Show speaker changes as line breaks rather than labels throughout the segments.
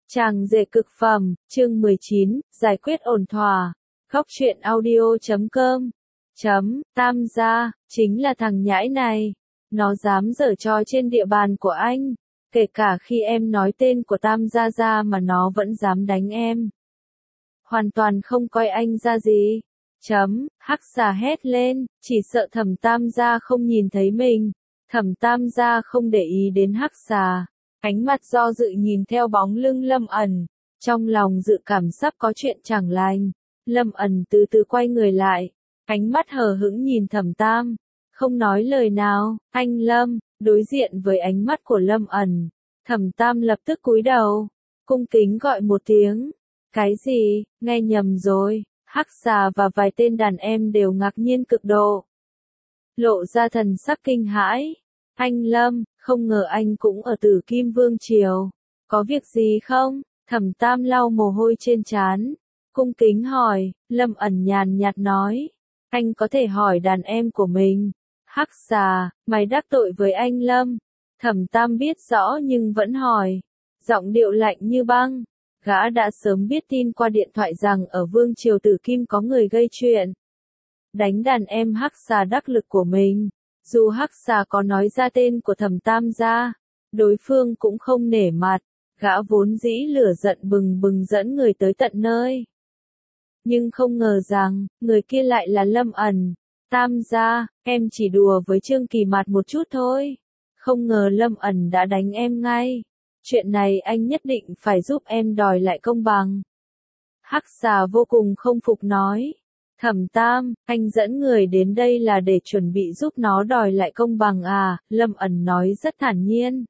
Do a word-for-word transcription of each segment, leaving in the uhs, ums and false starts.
Chàng rể cực phẩm, chương mười chín, giải quyết ổn thỏa. Góc truyện audio chấm com. Chấm, Tam gia, chính là thằng nhãi này. Nó dám giở trò trên địa bàn của anh. Kể cả khi em nói tên của Tam gia ra mà nó vẫn dám đánh em. Hoàn toàn không coi anh ra gì. Chấm, Hắc xà hét lên, chỉ sợ Thẩm Tam gia không nhìn thấy mình. Thẩm Tam gia không để ý đến Hắc xà. Ánh mắt do dự nhìn theo bóng lưng Lâm ẩn, trong lòng dự cảm sắp có chuyện chẳng lành. Lâm ẩn từ từ quay người lại, ánh mắt hờ hững nhìn Thẩm Tam, không nói lời nào. Anh Lâm, đối diện với ánh mắt của Lâm ẩn, Thẩm Tam lập tức cúi đầu, cung kính gọi một tiếng. Cái gì, nghe nhầm rồi. Hắc xà và vài tên đàn em đều ngạc nhiên cực độ, lộ ra thần sắc kinh hãi. Anh Lâm, không ngờ anh cũng ở Tử Kim Vương Triều. Có việc gì không? Thẩm Tam lau mồ hôi trên trán, cung kính hỏi. Lâm ẩn nhàn nhạt nói, anh có thể hỏi đàn em của mình. Hắc xà, mày đắc tội với anh Lâm. Thẩm Tam biết rõ nhưng vẫn hỏi, giọng điệu lạnh như băng. Gã đã sớm biết tin qua điện thoại rằng ở Vương Triều Tử Kim có người gây chuyện, đánh đàn em Hắc xà đắc lực của mình. Dù Hắc xà có nói ra tên của Thẩm Tam gia, đối phương cũng không nể mặt, gã vốn dĩ lửa giận bừng bừng dẫn người tới tận nơi. Nhưng không ngờ rằng, người kia lại là Lâm ẩn. Tam gia, em chỉ đùa với Trương Kỳ Mạt một chút thôi. Không ngờ Lâm ẩn đã đánh em ngay. Chuyện này anh nhất định phải giúp em đòi lại công bằng. Hắc xà vô cùng không phục nói. Thẩm Tam, anh dẫn người đến đây là để chuẩn bị giúp nó đòi lại công bằng à? Lâm ẩn nói rất thản nhiên.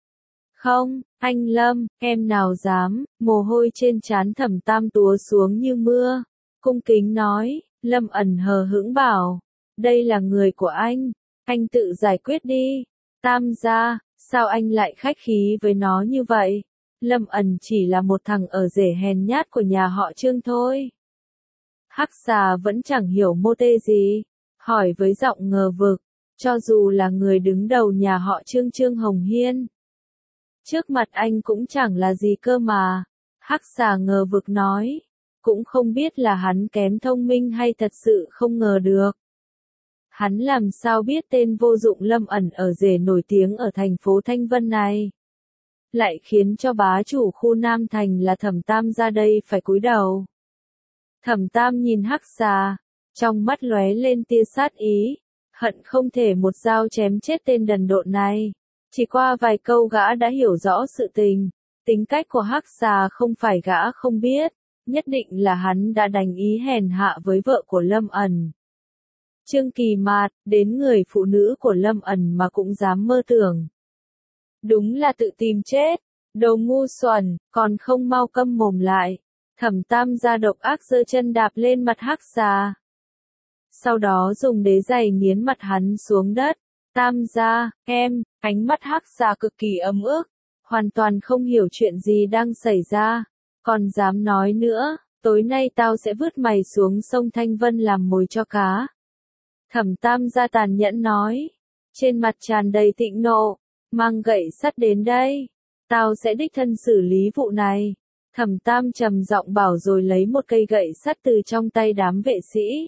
Không, anh Lâm, em nào dám. Mồ hôi trên trán Thẩm Tam túa xuống như mưa. Cung kính nói. Lâm ẩn hờ hững bảo, đây là người của anh, anh tự giải quyết đi. Tam gia, sao anh lại khách khí với nó như vậy? Lâm ẩn chỉ là một thằng ở rể hèn nhát của nhà họ Trương thôi. Hắc xà vẫn chẳng hiểu mô tê gì, hỏi với giọng ngờ vực, cho dù là người đứng đầu nhà họ Trương Trương Hồng Hiên, trước mặt anh cũng chẳng là gì cơ mà. Hắc xà ngờ vực nói, cũng không biết là hắn kém thông minh hay thật sự không ngờ được. Hắn làm sao biết tên vô dụng Lâm ẩn ở rể nổi tiếng ở thành phố Thanh Vân này lại khiến cho bá chủ khu Nam Thành là Thẩm Tam ra đây phải cúi đầu. Thẩm Tam nhìn Hắc xà, trong mắt lóe lên tia sát ý, hận không thể một dao chém chết tên đần độn này. Chỉ qua vài câu gã đã hiểu rõ sự tình, tính cách của Hắc xà không phải gã không biết, nhất định là hắn đã đánh ý hèn hạ với vợ của Lâm ẩn. Trương Kỳ Mạt, đến người phụ nữ của Lâm ẩn mà cũng dám mơ tưởng. Đúng là tự tìm chết, đồ ngu xuẩn, còn không mau câm mồm lại. Thẩm Tam ra độc ác giơ chân đạp lên mặt Hắc xà. Sau đó dùng đế giày nghiến mặt hắn xuống đất. Tam gia, em, ánh mắt Hắc xà cực kỳ ấm ức, hoàn toàn không hiểu chuyện gì đang xảy ra. Còn dám nói nữa, tối nay tao sẽ vứt mày xuống sông Thanh Vân làm mồi cho cá. Thẩm Tam gia tàn nhẫn nói, trên mặt tràn đầy thịnh nộ, mang gậy sắt đến đây, tao sẽ đích thân xử lý vụ này. Thẩm Tam trầm giọng bảo rồi lấy một cây gậy sắt từ trong tay đám vệ sĩ.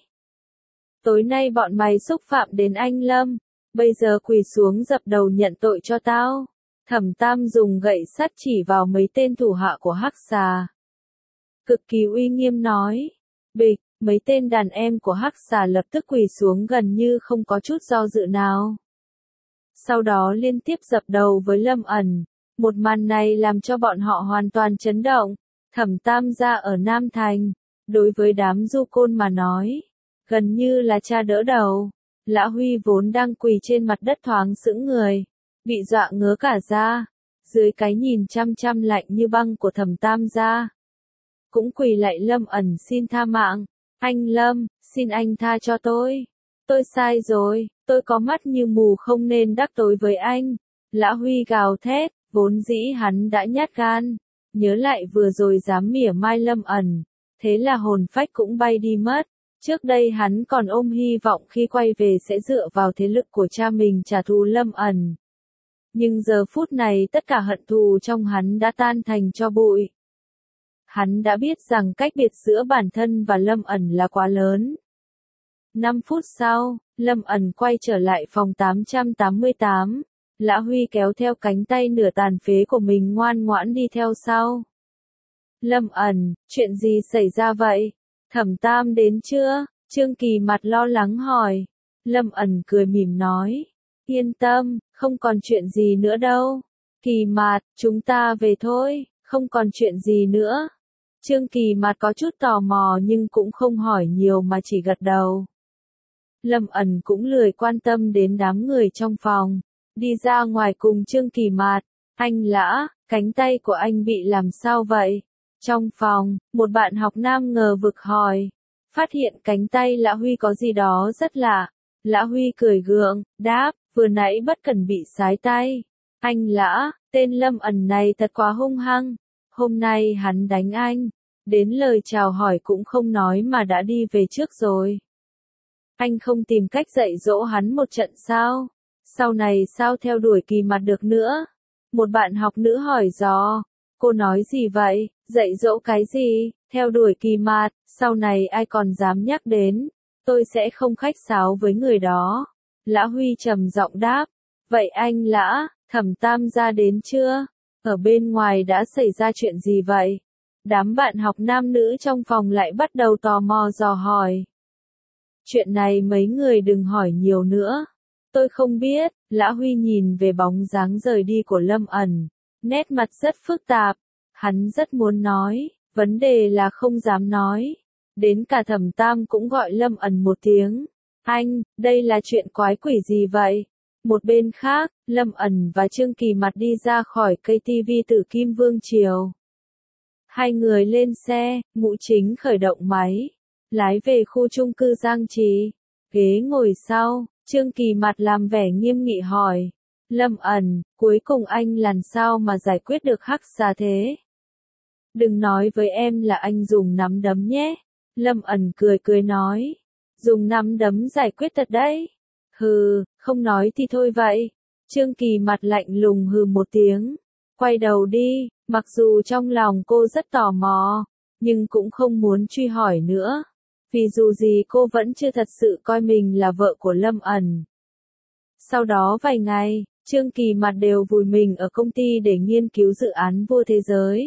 Tối nay bọn mày xúc phạm đến anh Lâm, bây giờ quỳ xuống dập đầu nhận tội cho tao. Thẩm Tam dùng gậy sắt chỉ vào mấy tên thủ hạ của Hắc xà, cực kỳ uy nghiêm nói. Bịch, mấy tên đàn em của Hắc xà lập tức quỳ xuống gần như không có chút do dự nào. Sau đó liên tiếp dập đầu với Lâm ẩn. Một màn này làm cho bọn họ hoàn toàn chấn động. Thẩm Tam gia ở Nam Thành, đối với đám du côn mà nói, gần như là cha đỡ đầu. Lã Huy vốn đang quỳ trên mặt đất thoáng sững người, bị dọa ngớ cả ra, dưới cái nhìn chăm chăm lạnh như băng của Thẩm Tam gia, cũng quỳ lại Lâm ẩn xin tha mạng. Anh Lâm, xin anh tha cho tôi. Tôi sai rồi, tôi có mắt như mù không nên đắc tội với anh. Lã Huy gào thét, vốn dĩ hắn đã nhát gan, nhớ lại vừa rồi dám mỉa mai Lâm ẩn, thế là hồn phách cũng bay đi mất. Trước đây hắn còn ôm hy vọng khi quay về sẽ dựa vào thế lực của cha mình trả thù Lâm ẩn. Nhưng giờ phút này tất cả hận thù trong hắn đã tan thành tro bụi. Hắn đã biết rằng cách biệt giữa bản thân và Lâm ẩn là quá lớn. năm phút sau, Lâm ẩn quay trở lại phòng tám trăm tám mươi tám. Lã Huy kéo theo cánh tay nửa tàn phế của mình ngoan ngoãn đi theo sau. Lâm ẩn, chuyện gì xảy ra vậy? Thẩm Tam đến chưa? Trương Kỳ mặt lo lắng hỏi. Lâm ẩn cười mỉm nói. Yên tâm, không còn chuyện gì nữa đâu. Kỳ Mạt, chúng ta về thôi, không còn chuyện gì nữa. Trương Kỳ Mạt có chút tò mò nhưng cũng không hỏi nhiều mà chỉ gật đầu. Lâm ẩn cũng lười quan tâm đến đám người trong phòng. Đi ra ngoài cùng Trương Kỳ Mạt. Anh Lã, cánh tay của anh bị làm sao vậy? Trong phòng, một bạn học nam ngờ vực hỏi. Phát hiện cánh tay Lã Huy có gì đó rất lạ. Lã Huy cười gượng, đáp, vừa nãy bất cẩn bị sái tay. Anh Lã, tên Lâm ẩn này thật quá hung hăng. Hôm nay hắn đánh anh. Đến lời chào hỏi cũng không nói mà đã đi về trước rồi. Anh không tìm cách dạy dỗ hắn một trận sao? Sau này sao theo đuổi Kỳ Mạt được nữa? Một bạn học nữ hỏi dò. Cô nói gì vậy? Dạy dỗ cái gì? Theo đuổi Kỳ Mạt, sau này ai còn dám nhắc đến? Tôi sẽ không khách sáo với người đó. Lã Huy trầm giọng đáp. Vậy anh Lã, Thẩm Tam gia đến chưa? Ở bên ngoài đã xảy ra chuyện gì vậy? Đám bạn học nam nữ trong phòng lại bắt đầu tò mò dò hỏi. Chuyện này mấy người đừng hỏi nhiều nữa. Tôi không biết. Lã Huy nhìn về bóng dáng rời đi của Lâm ẩn. Nét mặt rất phức tạp. Hắn rất muốn nói, vấn đề là không dám nói. Đến cả Thẩm Tam cũng gọi Lâm ẩn một tiếng. Anh, đây là chuyện quái quỷ gì vậy? Một bên khác, Lâm ẩn và Trương Kỳ Mạt đi ra khỏi cây tivi Tử Kim Vương Triều. Hai người lên xe, Ngũ Chính khởi động máy. Lái về khu chung cư Giang Trì. Ghế ngồi sau, Trương Kỳ Mạt làm vẻ nghiêm nghị hỏi. Lâm ẩn, cuối cùng anh làm sao mà giải quyết được Hắc Xà thế? Đừng nói với em là anh dùng nắm đấm nhé. Lâm ẩn cười cười nói. Dùng nắm đấm giải quyết thật đấy. Hừ, không nói thì thôi vậy. Trương Kỳ Mạt lạnh lùng hừ một tiếng. Quay đầu đi, mặc dù trong lòng cô rất tò mò, nhưng cũng không muốn truy hỏi nữa. Vì dù gì cô vẫn chưa thật sự coi mình là vợ của Lâm ẩn. Sau đó vài ngày, Trương Kỳ Mạt đều vùi mình ở công ty để nghiên cứu dự án Vua Thế Giới.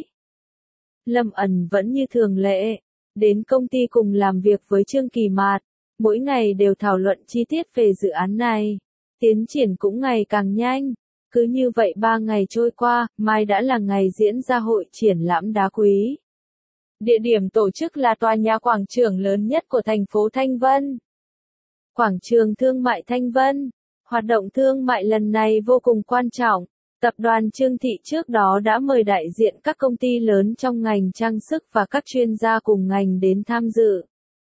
Lâm ẩn vẫn như thường lệ, đến công ty cùng làm việc với Trương Kỳ Mạt, mỗi ngày đều thảo luận chi tiết về dự án này. Tiến triển cũng ngày càng nhanh. Cứ như vậy ba ngày trôi qua, mai đã là ngày diễn ra hội triển lãm đá quý. Địa điểm tổ chức là tòa nhà quảng trường lớn nhất của thành phố Thanh Vân. Quảng trường thương mại Thanh Vân. Hoạt động thương mại lần này vô cùng quan trọng. Tập đoàn Trương Thị trước đó đã mời đại diện các công ty lớn trong ngành trang sức và các chuyên gia cùng ngành đến tham dự.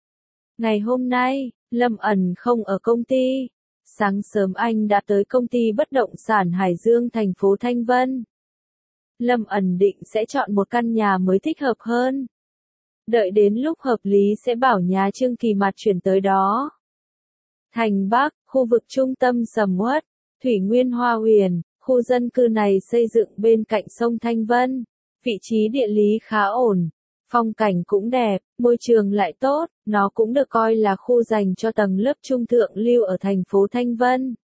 Ngày hôm nay, Lâm ẩn không ở công ty. Sáng sớm anh đã tới công ty bất động sản Hải Dương thành phố Thanh Vân. Lâm ẩn định sẽ chọn một căn nhà mới thích hợp hơn. Đợi đến lúc hợp lý sẽ bảo nhà Trương Kỳ Mạt chuyển tới đó. Thành Bắc, khu vực trung tâm sầm uất, Thủy Nguyên Hoa Huyền, khu dân cư này xây dựng bên cạnh sông Thanh Vân. Vị trí địa lý khá ổn, phong cảnh cũng đẹp, môi trường lại tốt, nó cũng được coi là khu dành cho tầng lớp trung thượng lưu ở thành phố Thanh Vân.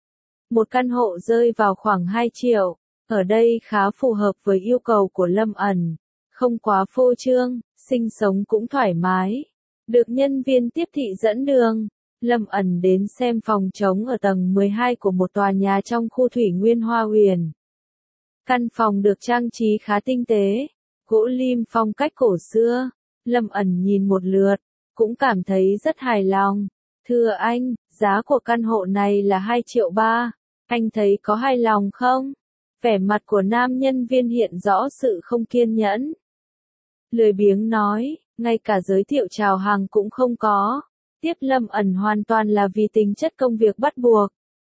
Một căn hộ rơi vào khoảng hai triệu, ở đây khá phù hợp với yêu cầu của Lâm ẩn, không quá phô trương, sinh sống cũng thoải mái. Được nhân viên tiếp thị dẫn đường, Lâm ẩn đến xem phòng trống ở tầng mười hai của một tòa nhà trong khu Thủy Nguyên Hoa Huyền. Căn phòng được trang trí khá tinh tế, gỗ lim phong cách cổ xưa. Lâm ẩn nhìn một lượt, cũng cảm thấy rất hài lòng. Thưa anh, giá của căn hộ này là hai triệu ba. Anh thấy có hài lòng không? Vẻ mặt của nam nhân viên hiện rõ sự không kiên nhẫn. Lười biếng nói, ngay cả giới thiệu chào hàng cũng không có. Tiếp Lâm ẩn hoàn toàn là vì tính chất công việc bắt buộc.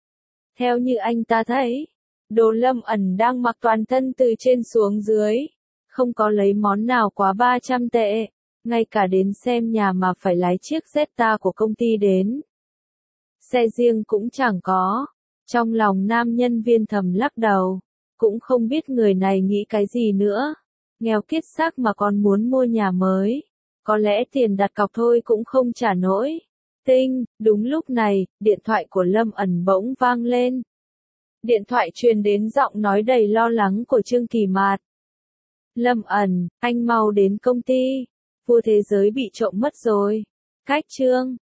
Theo như anh ta thấy, đồ Lâm ẩn đang mặc toàn thân từ trên xuống dưới. Không có lấy món nào quá ba trăm tệ. Ngay cả đến xem nhà mà phải lái chiếc Jetta của công ty đến. Xe riêng cũng chẳng có. Trong lòng nam nhân viên thầm lắc đầu. Cũng không biết người này nghĩ cái gì nữa. Nghèo kiết xác mà còn muốn mua nhà mới. Có lẽ tiền đặt cọc thôi cũng không trả nổi. Tinh, đúng lúc này, điện thoại của Lâm Ẩn bỗng vang lên. Điện thoại truyền đến giọng nói đầy lo lắng của Trương Kỳ Mạt. Lâm Ẩn, anh mau đến công ty. Vua thế giới bị trộm mất rồi. Cách Trương.